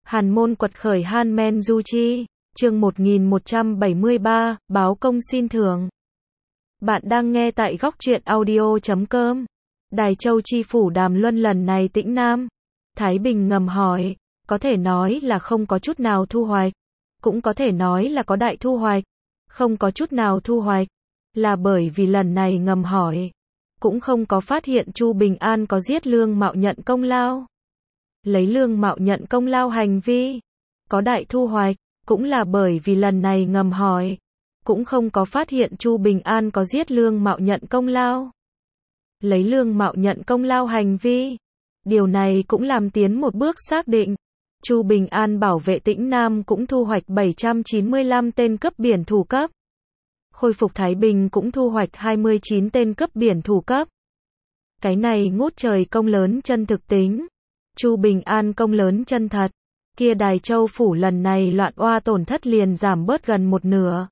Hàn môn quật khởi Han Men Du Chi, chương 1173, báo công xin thưởng. Bạn đang nghe tại góc truyện audio.com. Đài Châu chi phủ Đàm Luân lần này tĩnh Nam, Thái Bình ngầm hỏi, có thể nói là không có chút nào thu hoạch, cũng có thể nói là có đại thu hoạch. Không có chút nào thu hoạch, là bởi vì lần này ngầm hỏi, cũng không có phát hiện Chu Bình An có giết Lương Mạo nhận công lao. Lấy Lương Mạo nhận công lao hành vi, có đại thu hoạch, cũng là bởi vì lần này ngầm hỏi, cũng không có phát hiện Chu Bình An có giết Lương Mạo nhận công lao. Lấy Lương Mạo nhận công lao hành vi, điều này cũng làm tiến một bước xác định, Chu Bình An bảo vệ Tĩnh Nam cũng thu hoạch 795 tên cấp biển thủ cấp. Khôi phục Thái Bình cũng thu hoạch 29 tên cấp biển thủ cấp. Cái này ngút trời công lớn chân thực tính. Chu Bình An công lớn chân thật. Kia Đài Châu phủ lần này loạn oa tổn thất liền giảm bớt gần một nửa.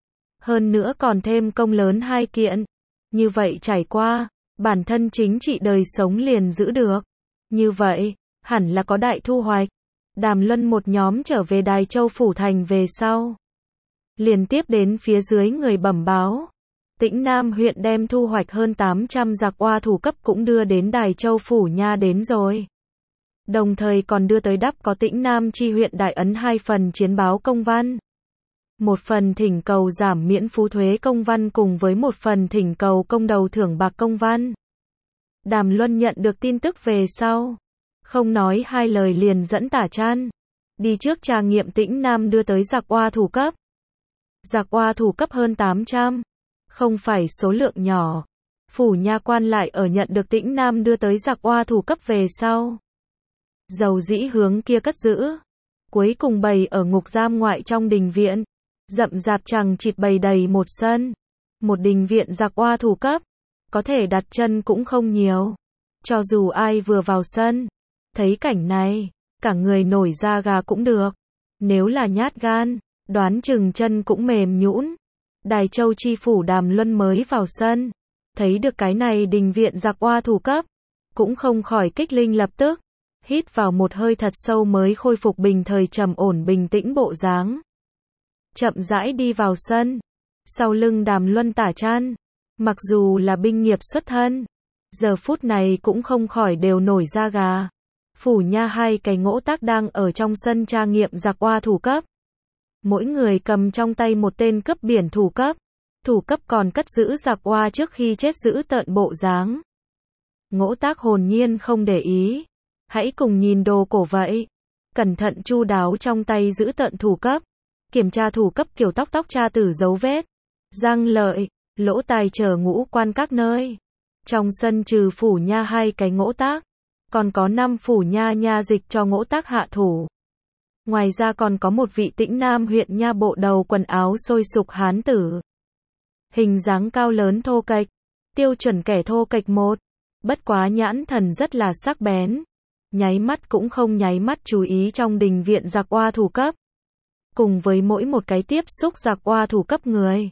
Hơn nữa còn thêm công lớn 2 kiện. Như vậy trải qua, bản thân chính trị đời sống liền giữ được. Như vậy, hẳn là có đại thu hoạch. Đàm Luân một nhóm trở về Đài Châu phủ thành về sau, liền tiếp đến phía dưới người bẩm báo. Tĩnh Nam huyện đem thu hoạch hơn 800 giặc oa thủ cấp cũng đưa đến Đài Châu phủ nha đến rồi. Đồng thời còn đưa tới đắp có Tĩnh Nam chi huyện đại ấn 2 phần chiến báo công văn. Một phần thỉnh cầu giảm miễn phú thuế công văn cùng với một phần thỉnh cầu công đầu thưởng bạc công văn. Đàm Luân nhận được tin tức về sau, không nói hai lời liền dẫn Tả Trăn đi trước tra nghiệm Tĩnh Nam đưa tới giặc oa thủ cấp. Giặc oa thủ cấp hơn 800, không phải số lượng nhỏ. Phủ nha quan lại ở nhận được Tĩnh Nam đưa tới giặc oa thủ cấp về sau, dầu dĩ hướng kia cất giữ. Cuối cùng bày ở ngục giam ngoại trong đình viện, rậm rạp chằng chịt bày đầy một sân. Một đình viện giặc oa thủ cấp, có thể đặt chân cũng không nhiều. Cho dù ai vừa vào sân, thấy cảnh này, cả người nổi da gà cũng được. Nếu là nhát gan, đoán chừng chân cũng mềm nhũn. Đài Châu chi phủ Đàm Luân mới vào sân, thấy được cái này đình viện giặc oa thủ cấp, cũng không khỏi kích linh lập tức, hít vào một hơi thật sâu mới khôi phục bình thời trầm ổn bình tĩnh bộ dáng. Chậm rãi đi vào sân, sau lưng Đàm Luân Tả Trăn, mặc dù là binh nghiệp xuất thân, giờ phút này cũng không khỏi đều nổi da gà. Phủ nha 2 cái ngỗ tác đang ở trong sân tra nghiệm giặc oa thủ cấp. Mỗi người cầm trong tay một tên cấp biển thủ cấp. Thủ cấp còn cất giữ giặc oa trước khi chết giữ tợn bộ dáng. Ngỗ tác hồn nhiên không để ý. Hãy cùng nhìn đồ cổ vậy. Cẩn thận chu đáo trong tay giữ tợn thủ cấp. Kiểm tra thủ cấp kiểu tóc tra tử dấu vết. Răng lợi, lỗ tai chờ ngũ quan các nơi. Trong sân trừ phủ nha 2 cái ngỗ tác, còn có 5 phủ nha nha dịch cho ngỗ tác hạ thủ. Ngoài ra còn có một vị Tĩnh Nam huyện nha bộ đầu quần áo sôi sục hán tử. Hình dáng cao lớn thô kệch, tiêu chuẩn kẻ thô kệch một. Bất quá nhãn thần rất là sắc bén. Nháy mắt cũng không nháy mắt chú ý trong đình viện giặc oa thủ cấp. Cùng với mỗi một cái tiếp xúc giặc oa thủ cấp người.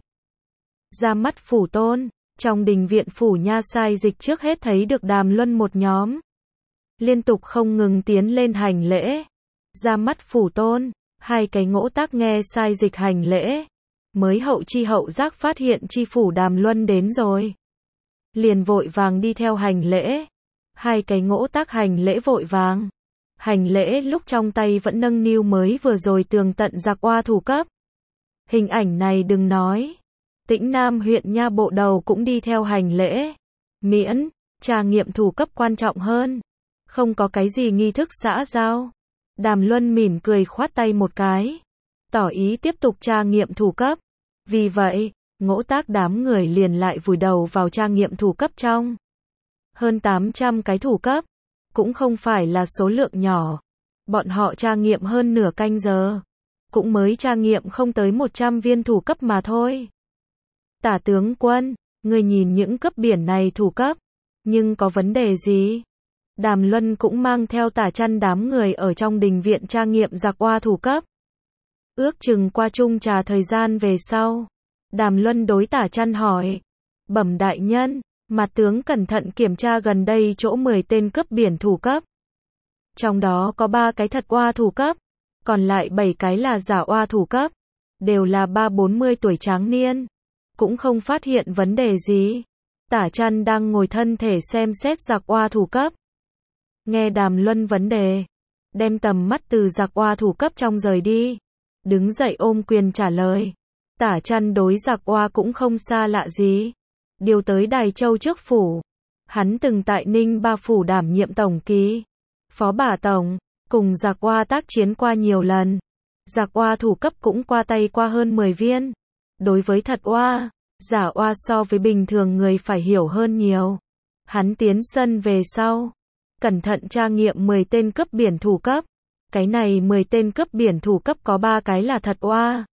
Ra mắt phủ tôn, trong đình viện phủ nha sai dịch trước hết thấy được Đàm Luân một nhóm. Liên tục không ngừng tiến lên hành lễ. Ra mắt phủ tôn, 2 cái ngỗ tác nghe sai dịch hành lễ. Mới hậu chi hậu giác phát hiện chi phủ Đàm Luân đến rồi. Liền vội vàng đi theo hành lễ. 2 cái ngỗ tác hành lễ vội vàng. Hành lễ lúc trong tay vẫn nâng niu mới vừa rồi tường tận giặc oa thủ cấp. Hình ảnh này đừng nói. Tĩnh Nam huyện nha bộ đầu cũng đi theo hành lễ. Miễn, tra nghiệm thủ cấp quan trọng hơn. Không có cái gì nghi thức xã giao. Đàm Luân mỉm cười khoát tay một cái, tỏ ý tiếp tục tra nghiệm thủ cấp. Vì vậy, ngỗ tác đám người liền lại vùi đầu vào tra nghiệm thủ cấp trong. Hơn 800 cái thủ cấp, cũng không phải là số lượng nhỏ. Bọn họ tra nghiệm hơn nửa canh giờ, cũng mới tra nghiệm không tới 100 viên thủ cấp mà thôi. Tả tướng quân, người nhìn những cấp biển này thủ cấp, nhưng có vấn đề gì? Đàm Luân cũng mang theo Tả Trăn đám người ở trong đình viện tra nghiệm giặc oa thủ cấp. Ước chừng qua chung trà thời gian về sau, Đàm Luân đối Tả Trăn hỏi, bẩm đại nhân, mặt tướng cẩn thận kiểm tra gần đây chỗ 10 tên cấp biển thủ cấp. Trong đó có 3 cái thật oa thủ cấp, Còn lại 7 cái là giả oa thủ cấp, đều là 3-40 tuổi tráng niên. Cũng không phát hiện vấn đề gì. Tả Chăn đang ngồi thân thể xem xét giặc oa thủ cấp. Nghe Đàm Luân vấn đề, đem tầm mắt từ giặc oa thủ cấp trong rời đi. Đứng dậy ôm quyền trả lời. Tả Chăn đối giặc oa cũng không xa lạ gì. Điều tới Đài Châu trước phủ. Hắn từng tại Ninh Ba phủ đảm nhiệm tổng ký, phó bả tổng, cùng giặc oa tác chiến qua nhiều lần. Giặc oa thủ cấp cũng qua tay qua hơn 10 viên. Đối với thật oa, giả oa so với bình thường người phải hiểu hơn nhiều. Hắn tiến sân về sau, cẩn thận tra nghiệm 10 tên cướp biển thủ cấp. Cái này 10 tên cướp biển thủ cấp có 3 cái là thật oa,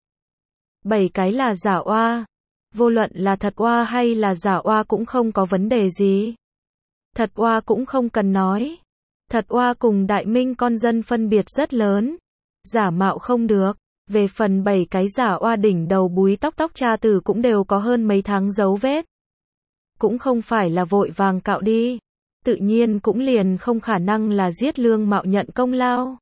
7 cái là giả oa. Vô luận là thật oa hay là giả oa cũng không có vấn đề gì. Thật oa cũng không cần nói. Thật oa cùng đại minh con dân phân biệt rất lớn. Giả mạo không được. Về phần 7 cái giả oa đỉnh đầu búi tóc tra từ cũng đều có hơn mấy tháng dấu vết. Cũng không phải là vội vàng cạo đi. Tự nhiên cũng liền không khả năng là giết Lương Mạo nhận công lao.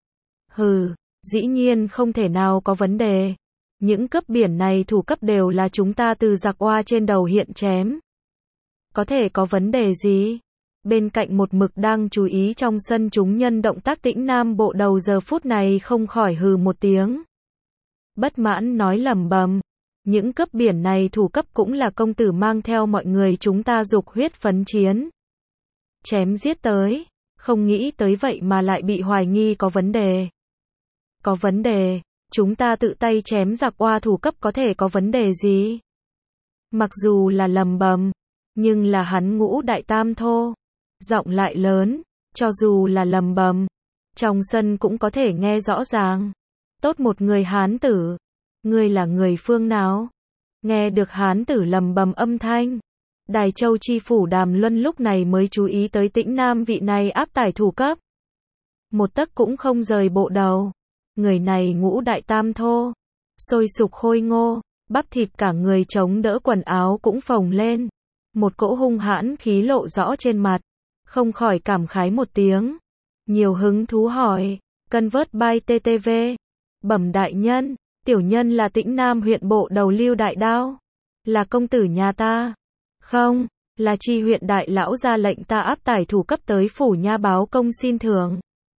Hừ, dĩ nhiên không thể nào có vấn đề. Những cướp biển này thủ cấp đều là chúng ta từ giặc oa trên đầu hiện chém. Có thể có vấn đề gì? Bên cạnh một mực đang chú ý trong sân chúng nhân động tác Tĩnh Nam bộ đầu giờ phút này không khỏi hừ một tiếng. Bất mãn nói lẩm bẩm. Những cướp biển này thủ cấp cũng là công tử mang theo mọi người chúng ta dục huyết phấn chiến. Chém giết tới. Không nghĩ tới vậy mà lại bị hoài nghi có vấn đề. Có vấn đề. Chúng ta tự tay chém giặc oa thủ cấp có thể có vấn đề gì? Mặc dù là lầm bầm, nhưng là hắn Ngũ Đại Tam Thô. Giọng lại lớn, cho dù là lầm bầm, trong sân cũng có thể nghe rõ ràng. Tốt một người hán tử. Ngươi là người phương nào? Nghe được hán tử lầm bầm âm thanh. Đài Châu chi phủ Đàm Luân lúc này mới chú ý tới Tĩnh Nam vị này áp tải thủ cấp. Một tấc cũng không rời bộ đầu. Người này Ngũ Đại Tam Thô, sôi sục khôi ngô, bắp thịt cả người chống đỡ quần áo cũng phồng lên. Một cỗ hung hãn khí lộ rõ trên mặt. Không khỏi cảm khái một tiếng. Nhiều hứng thú hỏi, cân vớt by TTV. Bẩm đại nhân, tiểu nhân là Tĩnh Nam huyện bộ đầu Lưu Đại Đao. Là công tử nhà ta. Không, là chi huyện đại lão ra lệnh ta áp tải thủ cấp tới phủ nha báo công xin thưởng.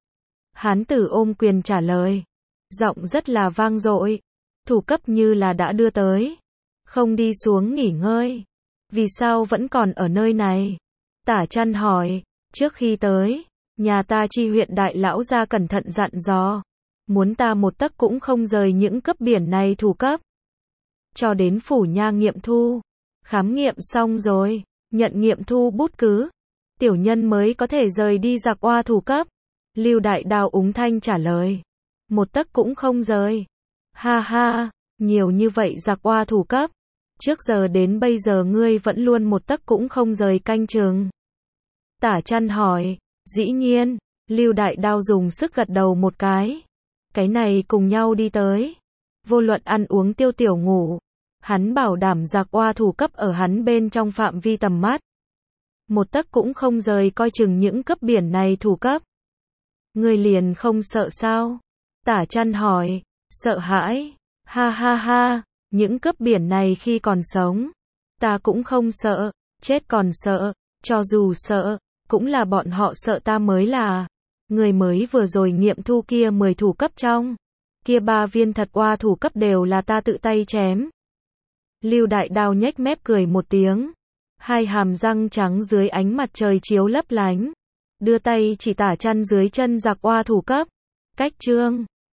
Hán tử ôm quyền trả lời. Giọng rất là vang dội. Thủ cấp như là đã đưa tới. Không đi xuống nghỉ ngơi. Vì sao vẫn còn ở nơi này? Tả Chăn hỏi. Trước khi tới, nhà ta chi huyện đại lão ra cẩn thận dặn dò. Muốn ta một tấc cũng không rời những cướp biển này thủ cấp. Cho đến phủ nha nghiệm thu. Khám nghiệm xong rồi, nhận nghiệm thu bút cứ. Tiểu nhân mới có thể rời đi giặc oa thủ cấp. Lưu Đại Đao úng thanh trả lời. Một tấc cũng không rời. Ha ha, nhiều như vậy giặc oa thủ cấp. Trước giờ đến bây giờ ngươi vẫn luôn một tấc cũng không rời canh chừng. Tả Chăn hỏi. Dĩ nhiên, Lưu Đại Đao dùng sức gật đầu một cái. Cái này cùng nhau đi tới. Vô luận ăn uống tiêu tiểu ngủ. Hắn bảo đảm giặc oa thủ cấp ở hắn bên trong phạm vi tầm mắt. Một tấc cũng không rời coi chừng những cấp biển này thủ cấp. Ngươi liền không sợ sao? Tả Chăn hỏi. Sợ hãi. Ha ha ha, những cướp biển này khi còn sống, ta cũng không sợ, chết còn sợ, cho dù sợ, cũng là bọn họ sợ ta mới là. Người mới vừa rồi nghiệm thu kia 10 thủ cấp trong, kia 3 viên thật oa thủ cấp đều là ta tự tay chém. Lưu Đại Đao nhếch mép cười một tiếng, hai hàm răng trắng dưới ánh mặt trời chiếu lấp lánh, đưa tay chỉ Tả Chăn dưới chân giặc oa thủ cấp. Cách trương